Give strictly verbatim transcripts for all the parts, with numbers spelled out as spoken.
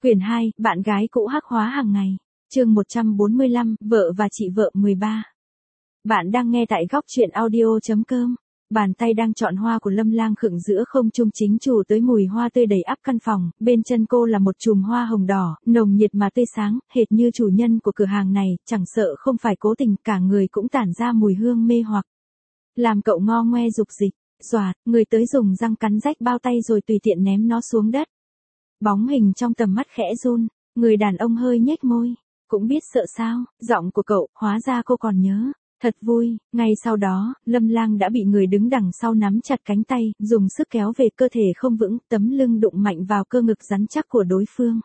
Quyển hai, bạn gái cũ hắc hóa hàng ngày. Chương một trăm bốn mươi lăm, vợ và chị vợ mười ba. Bạn đang nghe tại góc truyện audio chấm com. Bàn tay đang chọn hoa của Lâm Lang khựng giữa không trung chính chủ tới mùi hoa tươi đầy ắp căn phòng, bên chân cô là một chùm hoa hồng đỏ, nồng nhiệt mà tươi sáng, hệt như chủ nhân của cửa hàng này, chẳng sợ không phải cố tình, cả người cũng tản ra mùi hương mê hoặc. Làm cậu ngo ngoe dục dịch, xoạt, người tới dùng răng cắn rách bao tay rồi tùy tiện ném nó xuống đất. Bóng hình trong tầm mắt khẽ run, người đàn ông hơi nhếch môi, cũng biết sợ sao, giọng của cậu, hóa ra cô còn nhớ. Thật vui, ngay sau đó, Lâm Lang đã bị người đứng đằng sau nắm chặt cánh tay, dùng sức kéo về cơ thể không vững, tấm lưng đụng mạnh vào cơ ngực rắn chắc của đối phương.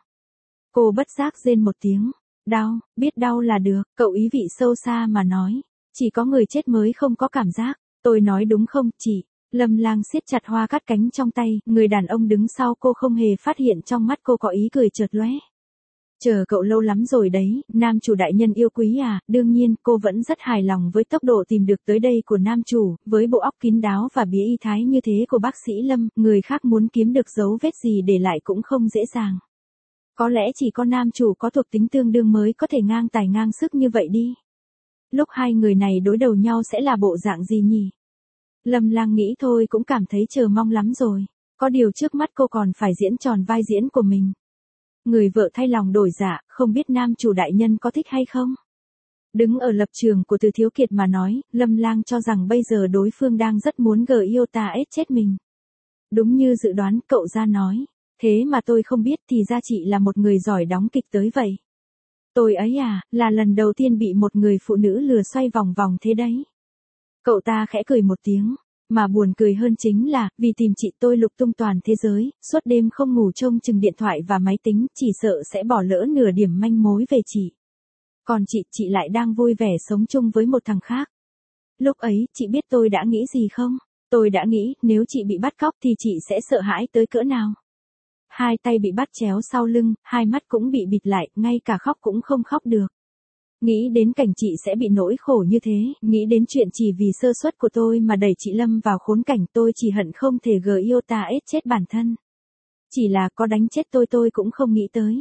Cô bất giác rên một tiếng, đau, biết đau là được, cậu ý vị sâu xa mà nói, chỉ có người chết mới không có cảm giác, tôi nói đúng không, chị? Lâm Lang siết chặt hoa cắt cánh trong tay, người đàn ông đứng sau cô không hề phát hiện trong mắt cô có ý cười chợt lóe. Chờ cậu lâu lắm rồi đấy, nam chủ đại nhân yêu quý à, đương nhiên cô vẫn rất hài lòng với tốc độ tìm được tới đây của nam chủ, với bộ óc kín đáo và bí y thái như thế của bác sĩ Lâm, người khác muốn kiếm được dấu vết gì để lại cũng không dễ dàng. Có lẽ chỉ có nam chủ có thuộc tính tương đương mới có thể ngang tài ngang sức như vậy đi. Lúc hai người này đối đầu nhau sẽ là bộ dạng gì nhỉ? Lâm Lang nghĩ thôi cũng cảm thấy chờ mong lắm rồi, có điều trước mắt cô còn phải diễn tròn vai diễn của mình. Người vợ thay lòng đổi dạ, không biết nam chủ đại nhân có thích hay không? Đứng ở lập trường của Từ Thiếu Kiệt mà nói, Lâm Lang cho rằng bây giờ đối phương đang rất muốn gờ yêu ta ết chết mình. Đúng như dự đoán, cậu ra nói, thế mà tôi không biết thì ra chị là một người giỏi đóng kịch tới vậy. Tôi ấy à, là lần đầu tiên bị một người phụ nữ lừa xoay vòng vòng thế đấy. Cậu ta khẽ cười một tiếng. Mà buồn cười hơn chính là, vì tìm chị tôi lục tung toàn thế giới, suốt đêm không ngủ trông chừng điện thoại và máy tính, chỉ sợ sẽ bỏ lỡ nửa điểm manh mối về chị. Còn chị, chị lại đang vui vẻ sống chung với một thằng khác. Lúc ấy, chị biết tôi đã nghĩ gì không? Tôi đã nghĩ, nếu chị bị bắt cóc thì chị sẽ sợ hãi tới cỡ nào. Hai tay bị bắt chéo sau lưng, hai mắt cũng bị bịt lại, ngay cả khóc cũng không khóc được. Nghĩ đến cảnh chị sẽ bị nỗi khổ như thế, nghĩ đến chuyện chỉ vì sơ suất của tôi mà đẩy chị Lâm vào khốn cảnh, tôi chỉ hận không thể gờ yêu ta ết chết bản thân. Chỉ là có đánh chết tôi tôi cũng không nghĩ tới.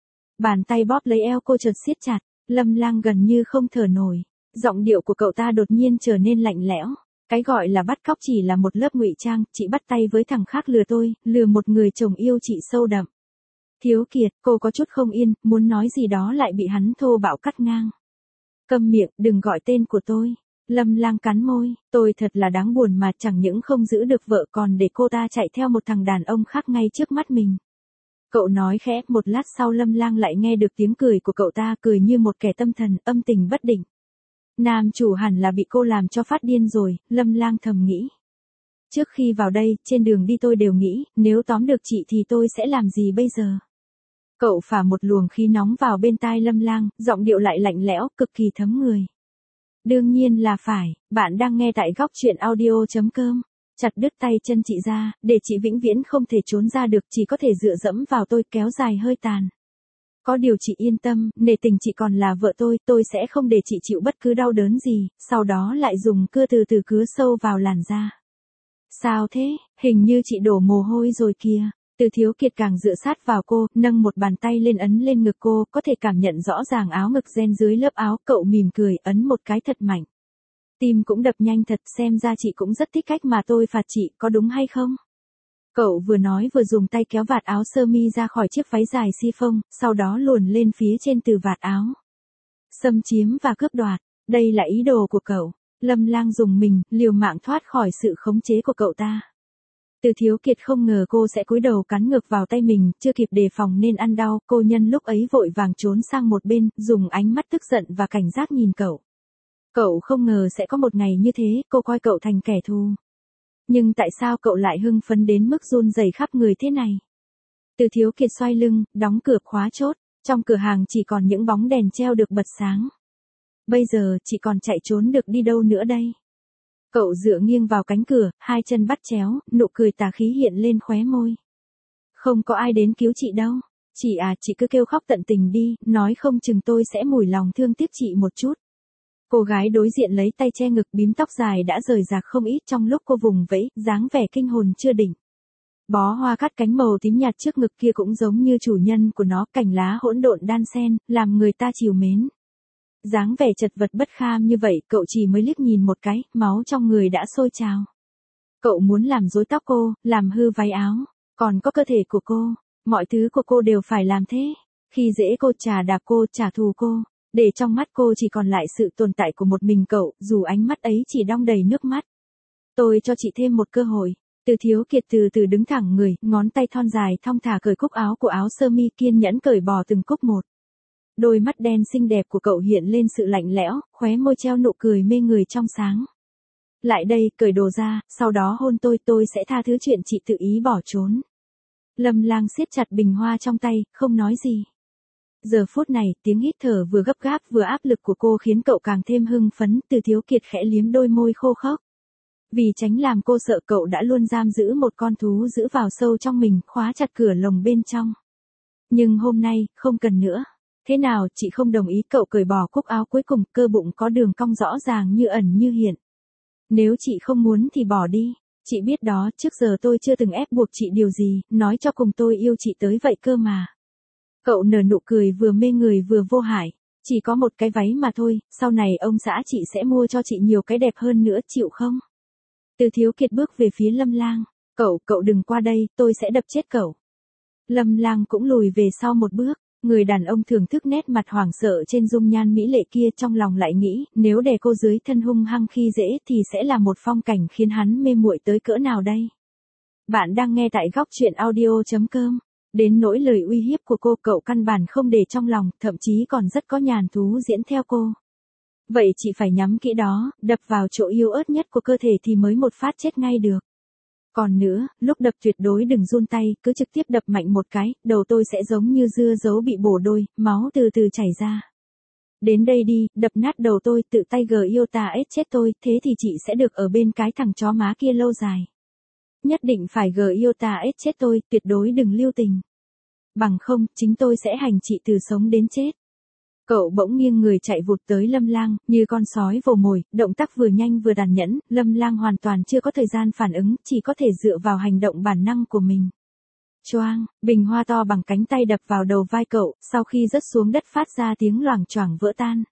Bàn tay bóp lấy eo cô chợt siết chặt, Lâm Lang gần như không thở nổi. Giọng điệu của cậu ta đột nhiên trở nên lạnh lẽo. Cái gọi là bắt cóc chỉ là một lớp ngụy trang, chị bắt tay với thằng khác lừa tôi, lừa một người chồng yêu chị sâu đậm. Thiếu Kiệt, cô có chút không yên, muốn nói gì đó lại bị hắn thô bạo cắt ngang. Câm miệng, đừng gọi tên của tôi. Lâm Lang cắn môi, tôi thật là đáng buồn mà chẳng những không giữ được vợ còn để cô ta chạy theo một thằng đàn ông khác ngay trước mắt mình. Cậu nói khẽ, một lát sau Lâm Lang lại nghe được tiếng cười của cậu ta, cười như một kẻ tâm thần, âm tình bất định. Nam chủ hẳn là bị cô làm cho phát điên rồi, Lâm Lang thầm nghĩ. Trước khi vào đây, trên đường đi tôi đều nghĩ, nếu tóm được chị thì tôi sẽ làm gì bây giờ? Cậu phả một luồng khí nóng vào bên tai Lâm Lang, giọng điệu lại lạnh lẽo, cực kỳ thấm người. Đương nhiên là phải, bạn đang nghe tại góc truyện audio chấm com. Chặt đứt tay chân chị ra, để chị vĩnh viễn không thể trốn ra được, chỉ có thể dựa dẫm vào tôi, kéo dài hơi tàn. Có điều chị yên tâm, nể tình chị còn là vợ tôi, tôi sẽ không để chị chịu bất cứ đau đớn gì, sau đó lại dùng cưa từ từ cứa sâu vào làn da. Sao thế, hình như chị đổ mồ hôi rồi kìa. Từ Thiếu Kiệt càng dựa sát vào cô, nâng một bàn tay lên ấn lên ngực cô, có thể cảm nhận rõ ràng áo ngực ren dưới lớp áo, cậu mỉm cười, ấn một cái thật mạnh. Tim cũng đập nhanh thật, xem ra chị cũng rất thích cách mà tôi phạt chị, có đúng hay không? Cậu vừa nói vừa dùng tay kéo vạt áo sơ mi ra khỏi chiếc váy dài si-phông, sau đó luồn lên phía trên từ vạt áo. Xâm chiếm và cướp đoạt, đây là ý đồ của cậu. Lâm Lang dùng mình, liều mạng thoát khỏi sự khống chế của cậu ta. Từ Thiếu Kiệt không ngờ cô sẽ cúi đầu cắn ngược vào tay mình, chưa kịp đề phòng nên ăn đau, cô nhân lúc ấy vội vàng trốn sang một bên, dùng ánh mắt tức giận và cảnh giác nhìn cậu. Cậu không ngờ sẽ có một ngày như thế, cô coi cậu thành kẻ thù. Nhưng tại sao cậu lại hưng phấn đến mức run rẩy khắp người thế này? Từ Thiếu Kiệt xoay lưng, đóng cửa khóa chốt, trong cửa hàng chỉ còn những bóng đèn treo được bật sáng. Bây giờ, chị còn chạy trốn được đi đâu nữa đây? Cậu dựa nghiêng vào cánh cửa, hai chân bắt chéo, nụ cười tà khí hiện lên khóe môi. Không có ai đến cứu chị đâu. Chị à, chị cứ kêu khóc tận tình đi, nói không chừng tôi sẽ mủi lòng thương tiếc chị một chút. Cô gái đối diện lấy tay che ngực, bím tóc dài đã rời rạc không ít trong lúc cô vùng vẫy, dáng vẻ kinh hồn chưa định. Bó hoa cắt cánh màu tím nhạt trước ngực kia cũng giống như chủ nhân của nó, cành lá hỗn độn đan xen, làm người ta trìu mến. Dáng vẻ chật vật bất kham như vậy, cậu chỉ mới liếc nhìn một cái, máu trong người đã sôi trào. Cậu muốn làm rối tóc cô, làm hư váy áo, còn có cơ thể của cô, mọi thứ của cô đều phải làm thế. Khi dễ cô, trà đạp cô, trả thù cô, để trong mắt cô chỉ còn lại sự tồn tại của một mình cậu, dù ánh mắt ấy chỉ đong đầy nước mắt. Tôi cho chị thêm một cơ hội. Từ Thiếu Kiệt từ từ đứng thẳng người, ngón tay thon dài thong thả cởi cúc áo của áo sơ mi, kiên nhẫn cởi bỏ từng cúc một. Đôi mắt đen xinh đẹp của cậu hiện lên sự lạnh lẽo, khóe môi treo nụ cười mê người trong sáng. Lại đây, cởi đồ ra, sau đó hôn tôi, tôi sẽ tha thứ chuyện chị tự ý bỏ trốn. Lâm Lang siết chặt bình hoa trong tay, không nói gì. Giờ phút này, tiếng hít thở vừa gấp gáp vừa áp lực của cô khiến cậu càng thêm hưng phấn. Từ Thiếu Kiệt khẽ liếm đôi môi khô khốc. Vì tránh làm cô sợ, cậu đã luôn giam giữ một con thú giữ vào sâu trong mình, khóa chặt cửa lồng bên trong. Nhưng hôm nay, không cần nữa. Thế nào, chị không đồng ý? Cậu cởi bỏ cúc áo cuối cùng, cơ bụng có đường cong rõ ràng như ẩn như hiện. Nếu chị không muốn thì bỏ đi. Chị biết đó, trước giờ tôi chưa từng ép buộc chị điều gì, nói cho cùng tôi yêu chị tới vậy cơ mà. Cậu nở nụ cười vừa mê người vừa vô hại. Chỉ có một cái váy mà thôi, sau này ông xã chị sẽ mua cho chị nhiều cái đẹp hơn nữa, chịu không? Từ Thiếu Kiệt bước về phía Lâm Lang. Cậu, cậu đừng qua đây, tôi sẽ đập chết cậu. Lâm Lang cũng lùi về sau một bước. Người đàn ông thưởng thức nét mặt hoảng sợ trên dung nhan mỹ lệ kia, trong lòng lại nghĩ, nếu đè cô dưới thân hung hăng khi dễ thì sẽ là một phong cảnh khiến hắn mê muội tới cỡ nào đây. Bạn đang nghe tại góc truyện audio chấm com. Đến nỗi lời uy hiếp của cô, cậu căn bản không để trong lòng, thậm chí còn rất có nhàn thú diễn theo cô. Vậy chị phải nhắm kỹ đó, đập vào chỗ yếu ớt nhất của cơ thể thì mới một phát chết ngay được. Còn nữa, lúc đập tuyệt đối đừng run tay, cứ trực tiếp đập mạnh một cái, đầu tôi sẽ giống như dưa dấu bị bổ đôi, máu từ từ chảy ra. Đến đây đi, đập nát đầu tôi, tự tay gờ yêu ta ết chết tôi, thế thì chị sẽ được ở bên cái thằng chó má kia lâu dài. Nhất định phải gờ yêu ta ết chết tôi, tuyệt đối đừng lưu tình. Bằng không, chính tôi sẽ hành chị từ sống đến chết. Cậu bỗng nghiêng người chạy vụt tới Lâm Lang, như con sói vồ mồi, động tác vừa nhanh vừa tàn nhẫn, Lâm Lang hoàn toàn chưa có thời gian phản ứng, chỉ có thể dựa vào hành động bản năng của mình. Choang, bình hoa to bằng cánh tay đập vào đầu vai cậu, sau khi rớt xuống đất phát ra tiếng loảng choảng vỡ tan.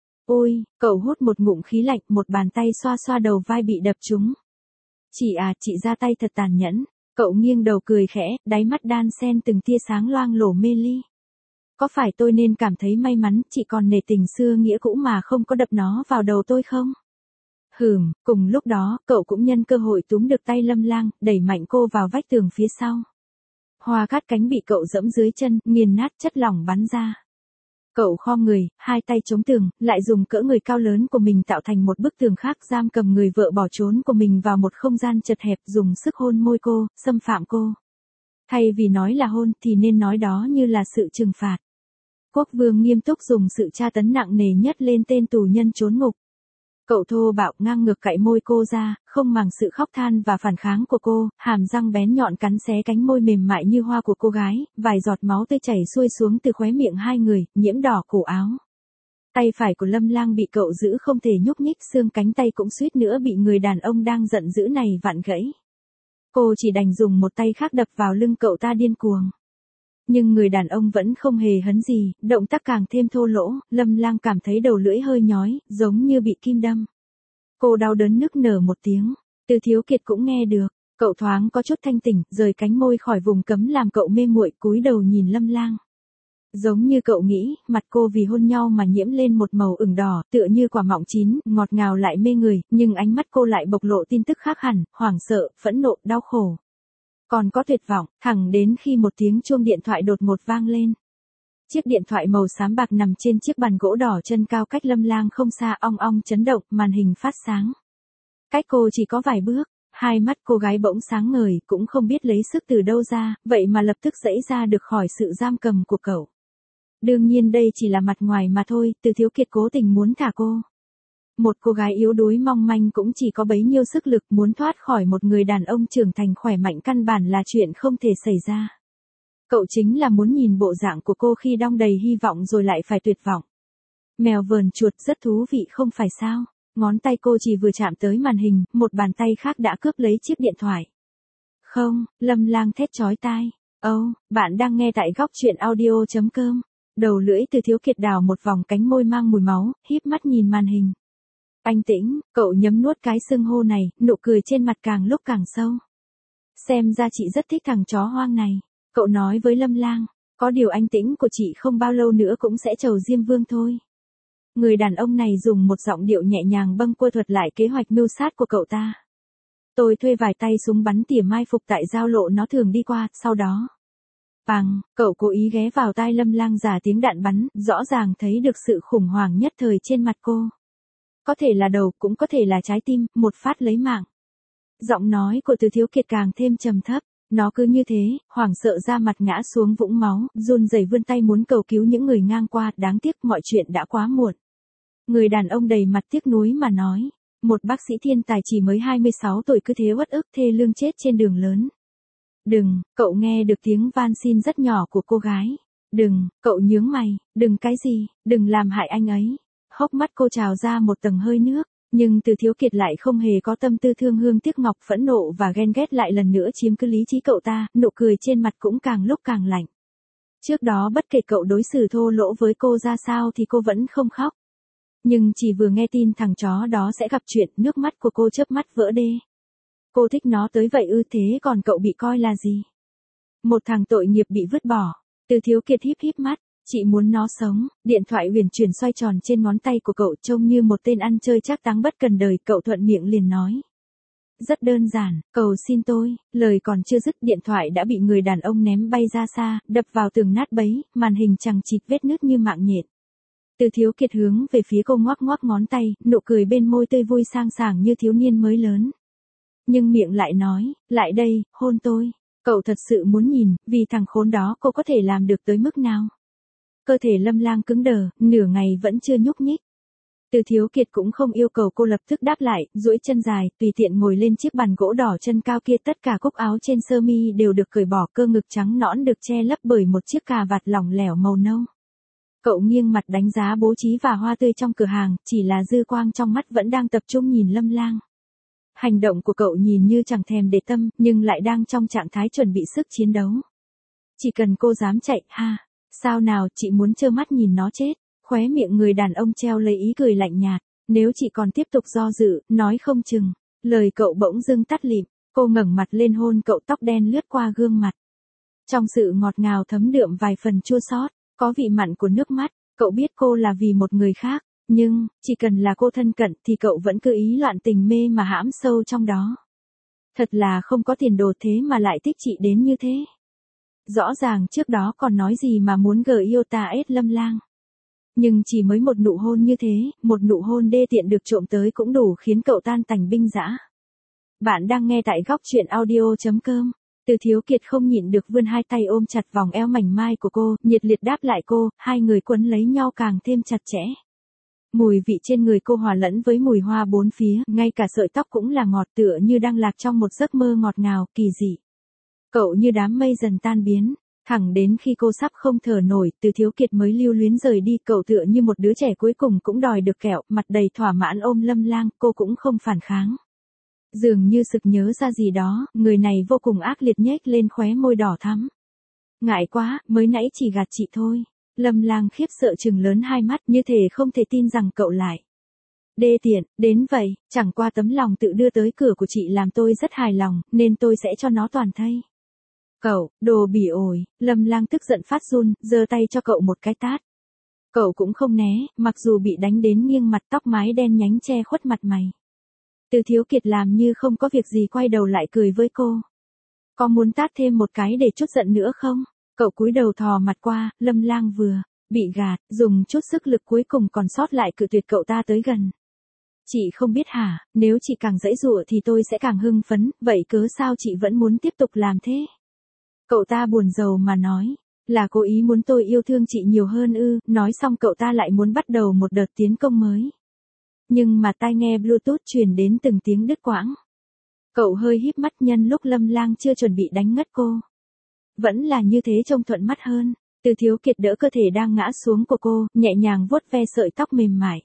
Ôi, cậu hút một ngụm khí lạnh, một bàn tay xoa xoa đầu vai bị đập trúng. Chị à, chị ra tay thật tàn nhẫn. Cậu nghiêng đầu cười khẽ, đáy mắt đan xen từng tia sáng loang lổ mê ly. Có phải tôi nên cảm thấy may mắn, chị còn nể tình xưa nghĩa cũ mà không có đập nó vào đầu tôi không? Hừm, cùng lúc đó, cậu cũng nhân cơ hội túm được tay Lâm Lang, đẩy mạnh cô vào vách tường phía sau. Hoa cát cánh bị cậu giẫm dưới chân, nghiền nát, chất lỏng bắn ra. Cậu khom người, hai tay chống tường, lại dùng cỡ người cao lớn của mình tạo thành một bức tường khác, giam cầm người vợ bỏ trốn của mình vào một không gian chật hẹp, dùng sức hôn môi cô, xâm phạm cô. Thay vì nói là hôn thì nên nói đó như là sự trừng phạt. Quốc vương nghiêm túc dùng sự tra tấn nặng nề nhất lên tên tù nhân trốn ngục. Cậu thô bạo ngang ngược cạy môi cô ra, không màng sự khóc than và phản kháng của cô, hàm răng bén nhọn cắn xé cánh môi mềm mại như hoa của cô gái, vài giọt máu tươi chảy xuôi xuống từ khóe miệng hai người, nhiễm đỏ cổ áo. Tay phải của Lâm Lang bị cậu giữ không thể nhúc nhích, xương cánh tay cũng suýt nữa bị người đàn ông đang giận dữ này vặn gãy. Cô chỉ đành dùng một tay khác đập vào lưng cậu ta điên cuồng. Nhưng người đàn ông vẫn không hề hấn gì, động tác càng thêm thô lỗ, Lâm Lang cảm thấy đầu lưỡi hơi nhói, giống như bị kim đâm. Cô đau đớn nức nở một tiếng, Từ Thiếu Kiệt cũng nghe được, cậu thoáng có chút thanh tỉnh, rời cánh môi khỏi vùng cấm làm cậu mê muội, cúi đầu nhìn Lâm Lang. Giống như cậu nghĩ, mặt cô vì hôn nhau mà nhiễm lên một màu ửng đỏ, tựa như quả mọng chín, ngọt ngào lại mê người, nhưng ánh mắt cô lại bộc lộ tin tức khác hẳn, hoảng sợ, phẫn nộ, đau khổ. Còn có tuyệt vọng, thẳng đến khi một tiếng chuông điện thoại đột ngột vang lên. Chiếc điện thoại màu xám bạc nằm trên chiếc bàn gỗ đỏ chân cao cách Lâm Lang không xa, ong ong chấn động, màn hình phát sáng. Cách cô chỉ có vài bước, hai mắt cô gái bỗng sáng ngời, cũng không biết lấy sức từ đâu ra, vậy mà lập tức giãy ra được khỏi sự giam cầm của cậu. Đương nhiên đây chỉ là mặt ngoài mà thôi, Từ Thiếu Kiệt cố tình muốn thả cô. Một cô gái yếu đuối mong manh cũng chỉ có bấy nhiêu sức lực, muốn thoát khỏi một người đàn ông trưởng thành khỏe mạnh căn bản là chuyện không thể xảy ra. Cậu chính là muốn nhìn bộ dạng của cô khi đong đầy hy vọng rồi lại phải tuyệt vọng. Mèo vờn chuột rất thú vị không phải sao? Ngón tay cô chỉ vừa chạm tới màn hình, một bàn tay khác đã cướp lấy chiếc điện thoại. Không, Lâm Lang thét chói tai. Âu, oh, bạn đang nghe tại góc chuyện audio.com. Đầu lưỡi Từ Thiếu Kiệt đào một vòng cánh môi mang mùi máu, híp mắt nhìn màn hình. Anh Tĩnh, cậu nhấm nuốt cái xưng hô này, nụ cười trên mặt càng lúc càng sâu. Xem ra chị rất thích thằng chó hoang này. Cậu nói với Lâm Lang, có điều anh Tĩnh của chị không bao lâu nữa cũng sẽ trầu Diêm Vương thôi. Người đàn ông này dùng một giọng điệu nhẹ nhàng bâng quơ thuật lại kế hoạch mưu sát của cậu ta. Tôi thuê vài tay súng bắn tỉa mai phục tại giao lộ nó thường đi qua, sau đó. Bằng, cậu cố ý ghé vào tai Lâm Lang giả tiếng đạn bắn, rõ ràng thấy được sự khủng hoảng nhất thời trên mặt cô. Có thể là đầu, cũng có thể là trái tim, một phát lấy mạng. Giọng nói của Từ Thiếu Kiệt càng thêm trầm thấp, nó cứ như thế, hoảng sợ ra mặt ngã xuống vũng máu, run rẩy vươn tay muốn cầu cứu những người ngang qua, đáng tiếc mọi chuyện đã quá muộn. Người đàn ông đầy mặt tiếc nuối mà nói. Một bác sĩ thiên tài chỉ mới hai mươi sáu tuổi cứ thế uất ức thê lương chết trên đường lớn. Đừng, cậu nghe được tiếng van xin rất nhỏ của cô gái. Đừng, cậu nhướng mày, đừng cái gì, đừng làm hại anh ấy. Hốc mắt cô trào ra một tầng hơi nước, nhưng Từ Thiếu Kiệt lại không hề có tâm tư thương hương tiếc ngọc, phẫn nộ và ghen ghét lại lần nữa chiếm cứ lý trí cậu ta, nụ cười trên mặt cũng càng lúc càng lạnh. Trước đó bất kể cậu đối xử thô lỗ với cô ra sao thì cô vẫn không khóc. Nhưng chỉ vừa nghe tin thằng chó đó sẽ gặp chuyện, nước mắt của cô chớp mắt vỡ đê. Cô thích nó tới vậy ư, thế còn cậu bị coi là gì? Một thằng tội nghiệp bị vứt bỏ. Từ Thiếu Kiệt híp híp mắt, chị muốn nó sống. Điện thoại huyền chuyển xoay tròn trên ngón tay của cậu trông như một tên ăn chơi trác táng bất cần đời, cậu thuận miệng liền nói. Rất đơn giản, cầu xin tôi, lời còn chưa dứt điện thoại đã bị người đàn ông ném bay ra xa, đập vào tường nát bấy, màn hình chằng chịt vết nứt như mạng nhện. Từ Thiếu Kiệt hướng về phía cô ngoắc ngoắc ngón tay, nụ cười bên môi tươi vui sang sảng như thiếu niên mới lớn. Nhưng miệng lại nói, lại đây, hôn tôi. Cậu thật sự muốn nhìn, vì thằng khốn đó cô có thể làm được tới mức nào. Cơ thể Lâm Lang cứng đờ, nửa ngày vẫn chưa nhúc nhích. Từ Thiếu Kiệt cũng không yêu cầu cô lập tức đáp lại, duỗi chân dài, tùy tiện ngồi lên chiếc bàn gỗ đỏ chân cao kia, tất cả cúc áo trên sơ mi đều được cởi bỏ, cơ ngực trắng nõn được che lấp bởi một chiếc cà vạt lỏng lẻo màu nâu. Cậu nghiêng mặt đánh giá bố trí và hoa tươi trong cửa hàng, chỉ là dư quang trong mắt vẫn đang tập trung nhìn Lâm Lang. Hành động của cậu nhìn như chẳng thèm để tâm, nhưng lại đang trong trạng thái chuẩn bị sức chiến đấu. Chỉ cần cô dám chạy, ha, sao nào, chị muốn trơ mắt nhìn nó chết. Khóe miệng người đàn ông treo lấy ý cười lạnh nhạt, nếu chị còn tiếp tục do dự, nói không chừng. Lời cậu bỗng dưng tắt lịm, cô ngẩng mặt lên hôn cậu, tóc đen lướt qua gương mặt. Trong sự ngọt ngào thấm đượm vài phần chua xót. Có vị mặn của nước mắt, cậu biết cô là vì một người khác, nhưng, chỉ cần là cô thân cận thì cậu vẫn cứ ý loạn tình mê mà hãm sâu trong đó. Thật là không có tiền đồ thế mà lại thích chị đến như thế. Rõ ràng trước đó còn nói gì mà muốn gờ yêu ta ết Lâm Lang. Nhưng chỉ mới một nụ hôn như thế, một nụ hôn đê tiện được trộm tới cũng đủ khiến cậu tan tành binh dã. Bạn đang nghe tại góc chuyện audio.com. Từ Thiếu Kiệt không nhịn được vươn hai tay ôm chặt vòng eo mảnh mai của cô, nhiệt liệt đáp lại cô, hai người quấn lấy nhau càng thêm chặt chẽ. Mùi vị trên người cô hòa lẫn với mùi hoa bốn phía, ngay cả sợi tóc cũng là ngọt, tựa như đang lạc trong một giấc mơ ngọt ngào, kỳ dị. Cậu như đám mây dần tan biến, thẳng đến khi cô sắp không thở nổi, Từ Thiếu Kiệt mới lưu luyến rời đi, cậu tựa như một đứa trẻ cuối cùng cũng đòi được kẹo, mặt đầy thỏa mãn ôm Lâm Lang, cô cũng không phản kháng. Dường như sực nhớ ra gì đó, người này vô cùng ác liệt nhếch lên khóe môi đỏ thắm. Ngại quá, mới nãy chỉ gạt chị thôi. Lâm Lang khiếp sợ trừng lớn hai mắt, như thể không thể tin rằng cậu lại. Đê tiện, đến vậy, chẳng qua tấm lòng tự đưa tới cửa của chị làm tôi rất hài lòng, nên tôi sẽ cho nó toàn thây. Cậu, đồ bỉ ổi, Lâm Lang tức giận phát run, giơ tay cho cậu một cái tát. Cậu cũng không né, mặc dù bị đánh đến nghiêng mặt, tóc mái đen nhánh che khuất mặt mày. Từ Thiếu Kiệt làm như không có việc gì, quay đầu lại cười với cô. Có muốn tát thêm một cái để chút giận nữa không? Cậu cúi đầu thò mặt qua, Lâm Lang vừa bị gạt, dùng chút sức lực cuối cùng còn sót lại cự tuyệt cậu ta tới gần. Chị không biết hả, nếu chị càng giãy giụa thì tôi sẽ càng hưng phấn, vậy cớ sao chị vẫn muốn tiếp tục làm thế? Cậu ta buồn rầu mà nói, là cố ý muốn tôi yêu thương chị nhiều hơn ư? Nói xong cậu ta lại muốn bắt đầu một đợt tiến công mới. Nhưng mà tai nghe Bluetooth truyền đến từng tiếng đứt quãng. Cậu hơi híp mắt, nhân lúc Lâm Lang chưa chuẩn bị đánh ngất cô. Vẫn là như thế trông thuận mắt hơn. Từ Thiếu Kiệt đỡ cơ thể đang ngã xuống của cô, nhẹ nhàng vuốt ve sợi tóc mềm mại.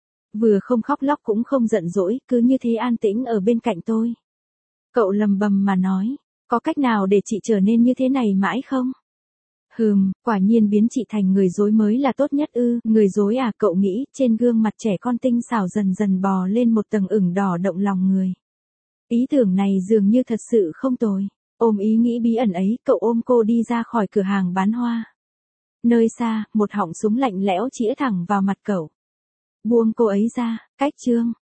Vừa không khóc lóc cũng không giận dỗi, cứ như thế an tĩnh ở bên cạnh tôi. Cậu lầm bầm mà nói, Có cách nào để chị trở nên như thế này mãi không? Hừm, quả nhiên biến chị thành người dối mới là tốt nhất ư, người dối à, cậu nghĩ, trên gương mặt trẻ con tinh xảo dần dần bò lên một tầng ửng đỏ động lòng người. Ý tưởng này dường như thật sự không tồi. Ôm ý nghĩ bí ẩn ấy, cậu ôm cô đi ra khỏi cửa hàng bán hoa. Nơi xa, một họng súng lạnh lẽo chĩa thẳng vào mặt cậu. Buông cô ấy ra, cách chương.